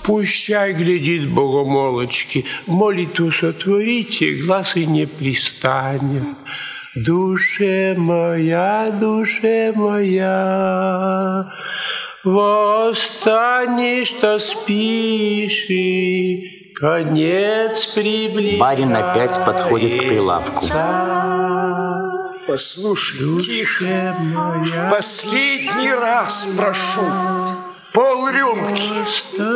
Пущай глядит богомолочки, молитву сотворите, глаз и не пристанет. Душе моя, восстань, что спишь, и конец приближается. Барин опять подходит к прилавку. Послушай, тихо, в последний раз прошу, полрюмки.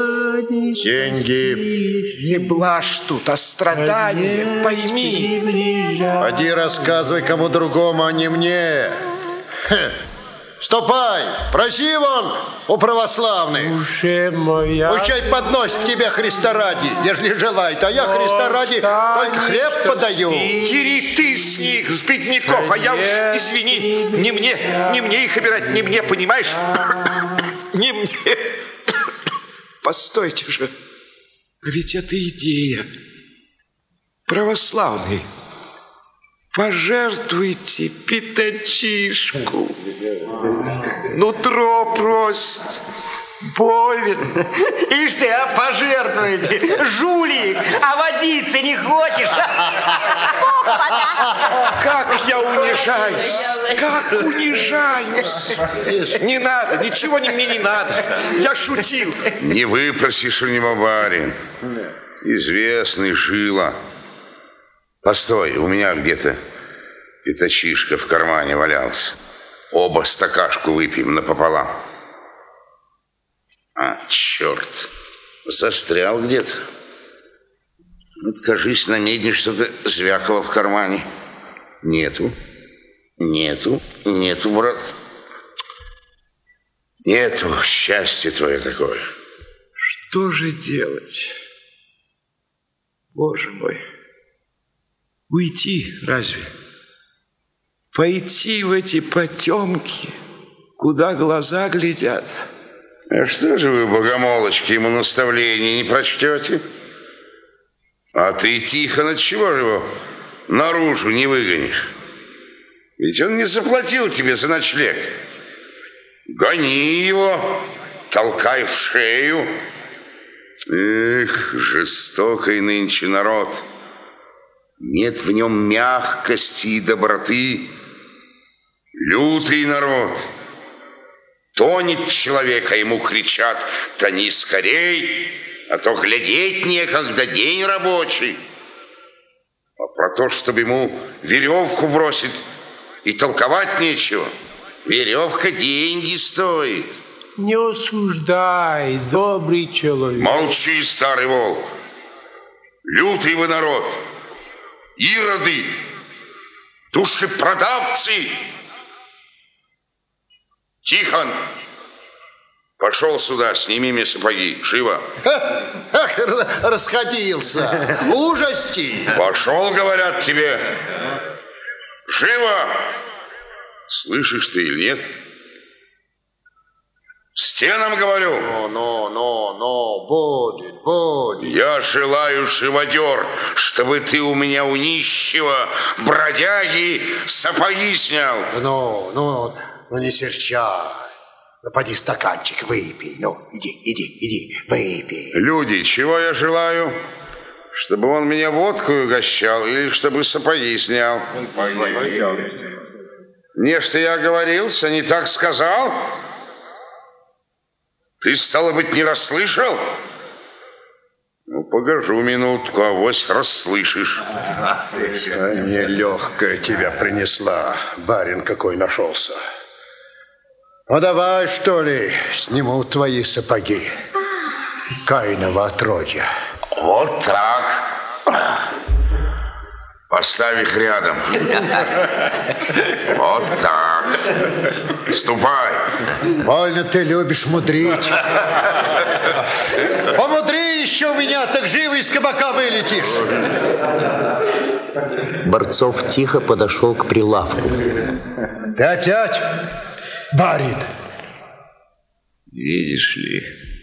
Деньги. Не блажь тут, а страдание, пойми. Поди рассказывай кому другому, а не мне. Ступай, проси вон у православных. Душе моя. Пущай подносит тебе Христа ради, ежели желает, а я Христа ради только хлеб подаю. Тери ты с них, с бедняков, а я уж, извини, не мне их обирать, не мне, понимаешь? Не мне. Постойте же, а ведь это идея. Православные, пожертвуйте пятачишку. Нутро просит, болен. Ишь ты, а пожертвуете, жулик, а водиться не хочешь? Как я унижаюсь. Не надо, ничего мне не надо. Я шутил. Не выпросишь у него, барин. Известный жила. Постой, у меня где-то пятачишка в кармане валялся. Оба стакашку выпьем напополам. А, черт, застрял где-то. Вот, кажись, на медне что-то звякало в кармане. Нету, брат. Нету, счастье твое такое. Что же делать? Боже мой, уйти разве? Пойти в эти потемки, куда глаза глядят? А что же вы, богомолочки, ему наставления не прочтете? А ты, Тихон, отчего же его наружу не выгонишь? Ведь он не заплатил тебе за ночлег. Гони его, толкай в шею. Эх, жестокий нынче народ. Нет в нем мягкости и доброты. Лютый народ. Тонет человек, а ему кричат: тони скорей, а то глядеть некогда, день рабочий. А про то, чтобы ему веревку бросить, и толковать нечего. Веревка деньги стоит. Не осуждай, добрый человек. Молчи, старый волк. Лютый вы народ. Ироды, душепродавцы. Тихон, пошел сюда, сними мне сапоги, живо. Ах, расходился, ужасти. Пошел, говорят тебе. Живо. Слышишь ты или нет? Стенам говорю. Будет. Я желаю, живодер, чтобы ты у меня у нищего бродяги сапоги снял. Ну, не серчай. Ну, поди стаканчик выпей. Ну, иди, выпей. Люди, чего я желаю? Чтобы он меня водкой угощал или чтобы сапоги снял? Не, что я оговорился, не так сказал? Ты, стало быть, не расслышал? Ну, погоджу минутку, авось расслышишь. Нелегкая тебя принесла, барин какой нашелся. Ну, давай, что ли, сниму твои сапоги. Каинова отродья. Вот так. Поставь их рядом. Вот так. Ступай. Больно ты любишь мудрить. Помудри еще меня, так живо из кабака вылетишь. Борцов тихо подошел к прилавку. Ты опять, барин? Видишь ли,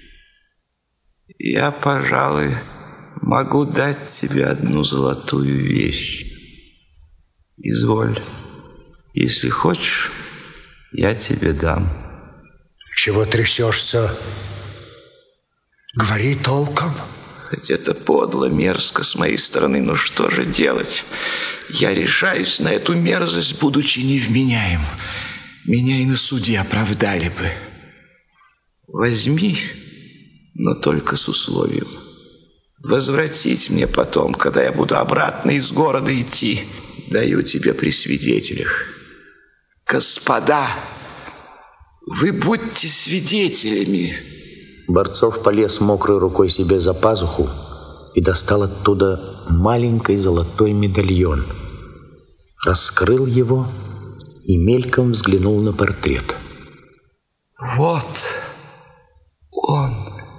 я, пожалуй, могу дать тебе одну золотую вещь. Изволь, если хочешь, я тебе дам. Чего трясешься? Говори толком. Хоть это подло, мерзко с моей стороны, но что же делать? Я решаюсь на эту мерзость, будучи невменяем. Меня и на суде оправдали бы. Возьми, но только с условием. Возвратить мне потом, когда я буду обратно из города идти. Даю тебе при свидетелях. Господа, вы будьте свидетелями. Борцов полез мокрой рукой себе за пазуху и достал оттуда маленький золотой медальон. Раскрыл его и мельком взглянул на портрет. Вот он.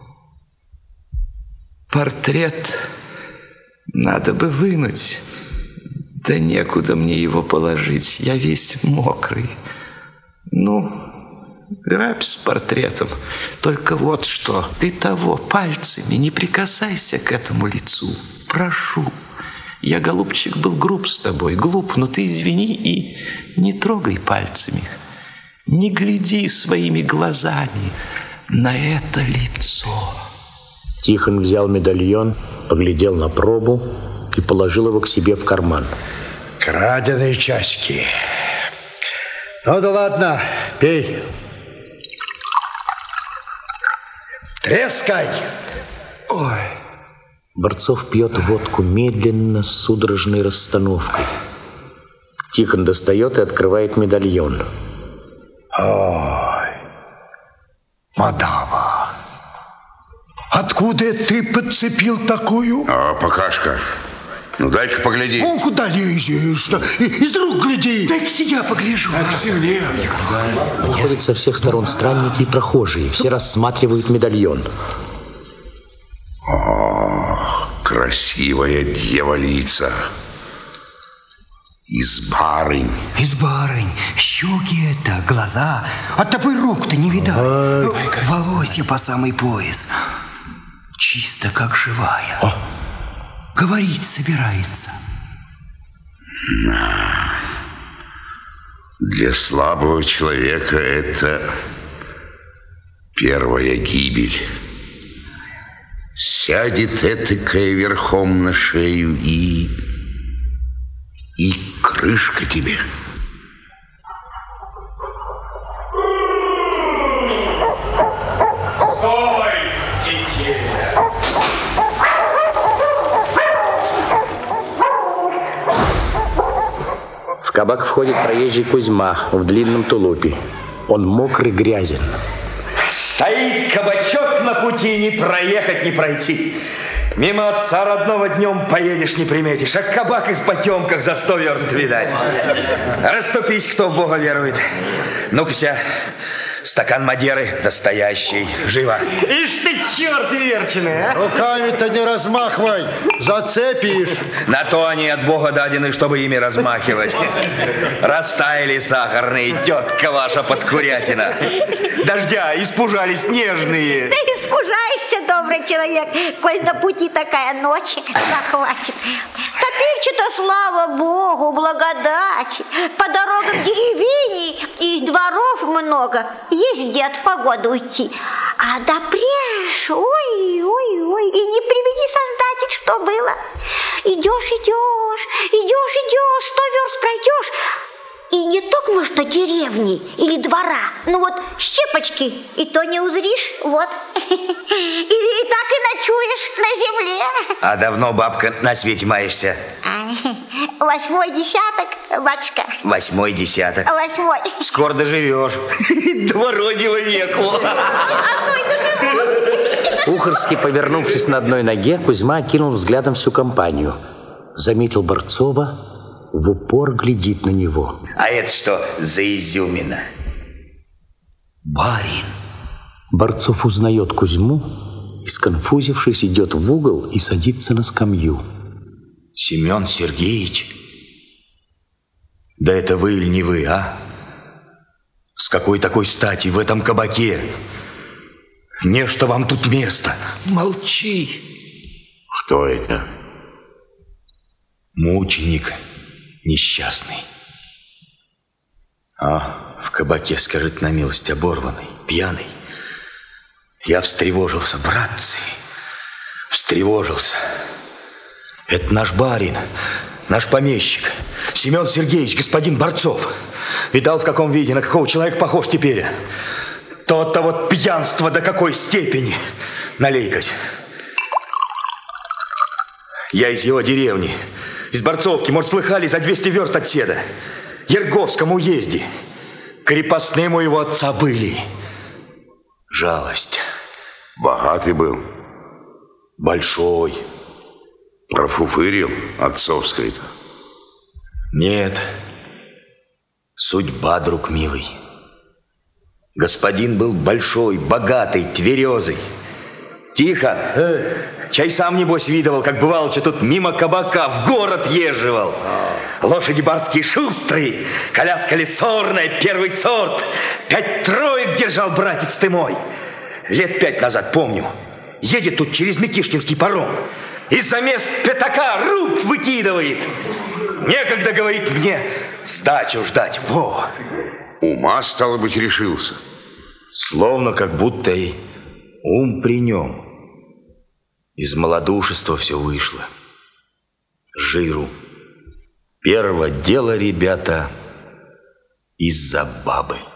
Портрет надо бы вынуть, да некуда мне его положить. Я весь мокрый. Ну, грабь с портретом. Только вот что, ты того пальцами не прикасайся к этому лицу. Прошу. Я, голубчик, был груб с тобой. Глуп, но ты извини и не трогай пальцами. Не гляди своими глазами на это лицо. Тихон взял медальон, поглядел на пробу и положил его к себе в карман. Краденые часики. Ну да ладно, пей. Трескай. Ой. Борцов пьет водку медленно, с судорожной расстановкой. Тихон достает и открывает медальон. Ой, мадама, откуда ты подцепил такую? Покашка. Ну, дай-ка погляди. Ну, куда лезешь? Из рук гляди. Дай-ка я погляжу. Выходят со всех сторон странники и прохожие. Все рассматривают медальон. О, красивая дьяволица. Из барынь. Из барынь. Щеки это, глаза. А тобой рук-то не видать. Волосья по самый пояс. Чисто как живая. Говорить собирается. Для слабого человека это первая гибель. Сядет этакая верхом на шею и крышка тебе. В кабак входит проезжий Кузьма в длинном тулупе. Он мокрый, грязен. Стоит кабачок на пути, не проехать, не пройти. Мимо отца родного днем поедешь, не приметишь, а кабак и в потемках за 100 верст видать. Расступись, кто в Бога верует. Ну-ка, стакан Мадеры настоящий, живо. Ишь ты, черт верченый, а! Руками-то не размахивай, зацепишь. На то они от Бога дадены, чтобы ими размахивать. Растаяли сахарные, тетка ваша подкурятина. Дождя испужались нежные. Ты испужаешься, добрый человек, коль на пути такая ночь захватит. Теперь-то, слава Богу, благодать. По дорогам деревень и дворов много. Есть где от погоды уйти. А допреж, ой, и не приведи Создатель, что было. Идешь, 100 верст пройдешь, и не только что деревни или двора, ну вот щепочки, и то не узришь, вот. И так и ночуешь на земле. А давно, бабка, на свете маешься? 8-й десяток, батюшка. 8-й десяток. 8-й. Скоро доживешь. До вроде веку. Ухарский, повернувшись на одной ноге, Кузьма окинул взглядом всю компанию. Заметил Борцова, в упор глядит на него. А это что за изюмина? Барин. Борцов узнает Кузьму и, сконфузившись, идет в угол и садится на скамью. Семен Сергеевич? Да это вы или не вы, а? С какой такой стати в этом кабаке? Не что вам тут место. Молчи. Кто это? Мученик несчастный. А в кабаке, скажет на милость, оборванный, пьяный. Я встревожился, братцы, встревожился. Это наш барин, наш помещик, Семен Сергеевич, господин Борцов. Видал, в каком виде, на какого человека похож теперь? То-то вот пьянство до какой степени. Налей-кась. Я из его деревни, из Борцовки, может, слыхали, за 200 верст от седа. Ерговском уезде. Крепостным у его отца были. Жалость. Богатый был. Большой. Профуфырил отцовской-то. Нет. Судьба, друг милый. Господин был большой, богатый, тверезый. Тихо. Чай сам, небось, видывал, как бывало, что тут мимо кабака в город езживал. Лошади барские шустрые, коляска лесорная, первый сорт. 5 троек держал, братец ты мой. Лет 5 назад, помню, едет тут через Микишкинский паром. Из-за мест пятака руб выкидывает. Некогда, говорит, мне сдачу ждать. Во! Ума, стало быть, решился. Словно как будто и ум при нем. Из малодушества все вышло. Жиру. Первое дело, ребята, из-за бабы.